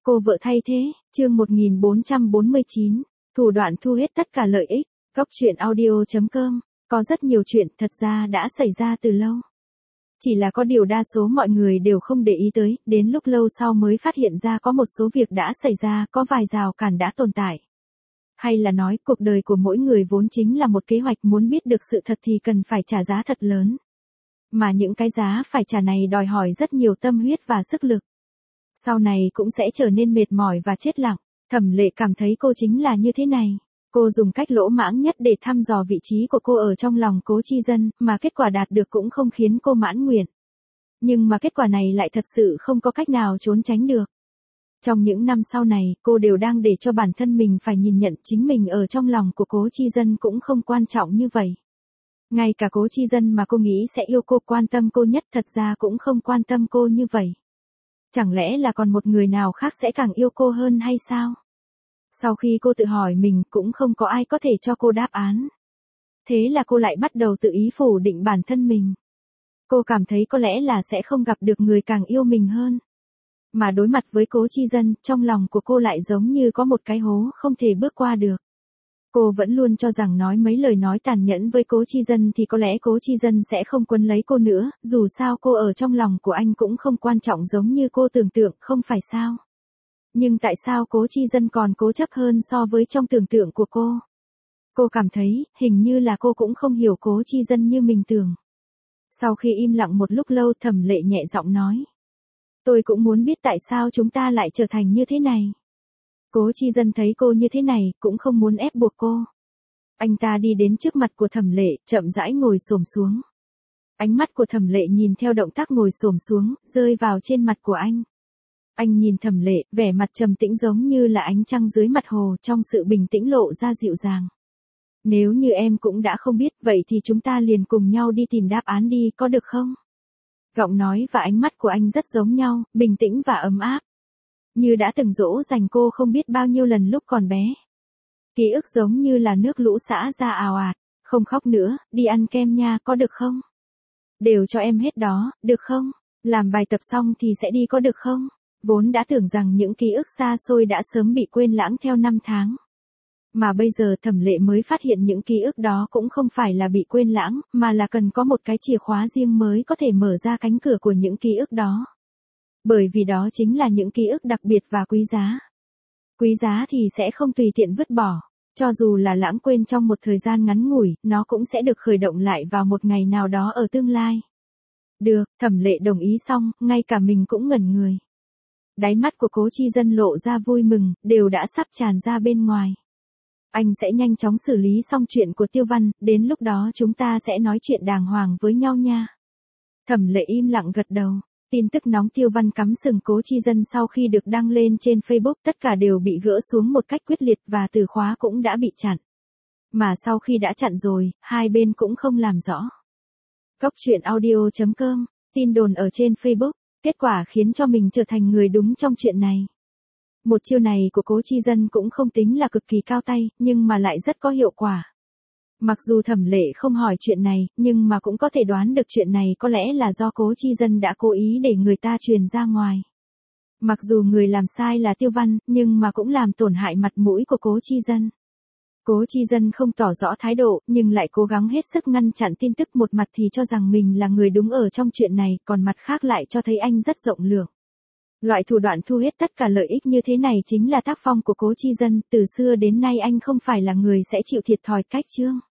Cô vợ thay thế, chương 1449, thủ đoạn thu hết tất cả lợi ích, góc chuyện audio.com, có rất nhiều chuyện thật ra đã xảy ra từ lâu. Chỉ là có điều đa số mọi người đều không để ý tới, đến lúc lâu sau mới phát hiện ra có một số việc đã xảy ra, có vài rào cản đã tồn tại. Hay là nói, cuộc đời của mỗi người vốn chính là một kế hoạch, muốn biết được sự thật thì cần phải trả giá thật lớn. Mà những cái giá phải trả này đòi hỏi rất nhiều tâm huyết và sức lực. Sau này cũng sẽ trở nên mệt mỏi và chết lặng. Thẩm Lệ cảm thấy cô chính là như thế này. Cô dùng cách lỗ mãng nhất để thăm dò vị trí của cô ở trong lòng Cố Chi Dân, mà kết quả đạt được cũng không khiến cô mãn nguyện. Nhưng mà kết quả này lại thật sự không có cách nào trốn tránh được. Trong những năm sau này, cô đều đang để cho bản thân mình phải nhìn nhận chính mình ở trong lòng của Cố Chi Dân cũng không quan trọng như vậy. Ngay cả Cố Chi Dân mà cô nghĩ sẽ yêu cô, quan tâm cô nhất, thật ra cũng không quan tâm cô như vậy. Chẳng lẽ là còn một người nào khác sẽ càng yêu cô hơn hay sao? Sau khi cô tự hỏi mình, cũng không có ai có thể cho cô đáp án. Thế là cô lại bắt đầu tự ý phủ định bản thân mình. Cô cảm thấy có lẽ là sẽ không gặp được người càng yêu mình hơn. Mà đối mặt với Cố Chi Dân, trong lòng của cô lại giống như có một cái hố không thể bước qua được. Cô vẫn luôn cho rằng nói mấy lời nói tàn nhẫn với Cố Chi Dân thì có lẽ Cố Chi Dân sẽ không quấn lấy cô nữa, dù sao cô ở trong lòng của anh cũng không quan trọng giống như cô tưởng tượng, không phải sao? Nhưng tại sao Cố Chi Dân còn cố chấp hơn so với trong tưởng tượng của cô? Cô cảm thấy, hình như là cô cũng không hiểu Cố Chi Dân như mình tưởng. Sau khi im lặng một lúc lâu, Thẩm Lệ nhẹ giọng nói. Tôi cũng muốn biết tại sao chúng ta lại trở thành như thế này. Cố Chi Dân thấy cô như thế này, cũng không muốn ép buộc cô. Anh ta đi đến trước mặt của Thẩm Lệ, chậm rãi ngồi xổm xuống. Ánh mắt của Thẩm Lệ nhìn theo động tác ngồi xổm xuống, rơi vào trên mặt của anh. Anh nhìn Thẩm Lệ, vẻ mặt trầm tĩnh giống như là ánh trăng dưới mặt hồ, trong sự bình tĩnh lộ ra dịu dàng. Nếu như em cũng đã không biết, vậy thì chúng ta liền cùng nhau đi tìm đáp án đi, có được không? Giọng nói và ánh mắt của anh rất giống nhau, bình tĩnh và ấm áp. Như đã từng dỗ dành cô không biết bao nhiêu lần lúc còn bé. Ký ức giống như là nước lũ xả ra ào ạt. Không khóc nữa, đi ăn kem nha, có được không? Đều cho em hết đó, được không? Làm bài tập xong thì sẽ đi, có được không? Vốn đã tưởng rằng những ký ức xa xôi đã sớm bị quên lãng theo năm tháng. Mà bây giờ Thẩm Lệ mới phát hiện những ký ức đó cũng không phải là bị quên lãng, mà là cần có một cái chìa khóa riêng mới có thể mở ra cánh cửa của những ký ức đó. Bởi vì đó chính là những ký ức đặc biệt và quý giá. Quý giá thì sẽ không tùy tiện vứt bỏ. Cho dù là lãng quên trong một thời gian ngắn ngủi, nó cũng sẽ được khởi động lại vào một ngày nào đó ở tương lai. Được, Thẩm Lệ đồng ý xong, ngay cả mình cũng ngẩn người. Đáy mắt của Cố Chi Dân lộ ra vui mừng, đều đã sắp tràn ra bên ngoài. Anh sẽ nhanh chóng xử lý xong chuyện của Tiêu Văn, đến lúc đó chúng ta sẽ nói chuyện đàng hoàng với nhau nha. Thẩm Lệ im lặng gật đầu. Tin tức nóng Tiêu Văn cắm sừng Cố Chi Dân sau khi được đăng lên trên Facebook tất cả đều bị gỡ xuống một cách quyết liệt và từ khóa cũng đã bị chặn. Mà sau khi đã chặn rồi, hai bên cũng không làm rõ. Góc chuyện audio.com, tin đồn ở trên Facebook, kết quả khiến cho mình trở thành người đúng trong chuyện này. Một chiêu này của Cố Chi Dân cũng không tính là cực kỳ cao tay, nhưng mà lại rất có hiệu quả. Mặc dù Thẩm Lệ không hỏi chuyện này, nhưng mà cũng có thể đoán được chuyện này có lẽ là do Cố Chi Dân đã cố ý để người ta truyền ra ngoài. Mặc dù người làm sai là Tiêu Văn, nhưng mà cũng làm tổn hại mặt mũi của Cố Chi Dân. Cố Chi Dân không tỏ rõ thái độ, nhưng lại cố gắng hết sức ngăn chặn tin tức, một mặt thì cho rằng mình là người đúng ở trong chuyện này, còn mặt khác lại cho thấy anh rất rộng lượng. Loại thủ đoạn thu hết tất cả lợi ích như thế này chính là tác phong của Cố Chi Dân, từ xưa đến nay anh không phải là người sẽ chịu thiệt thòi cách chương.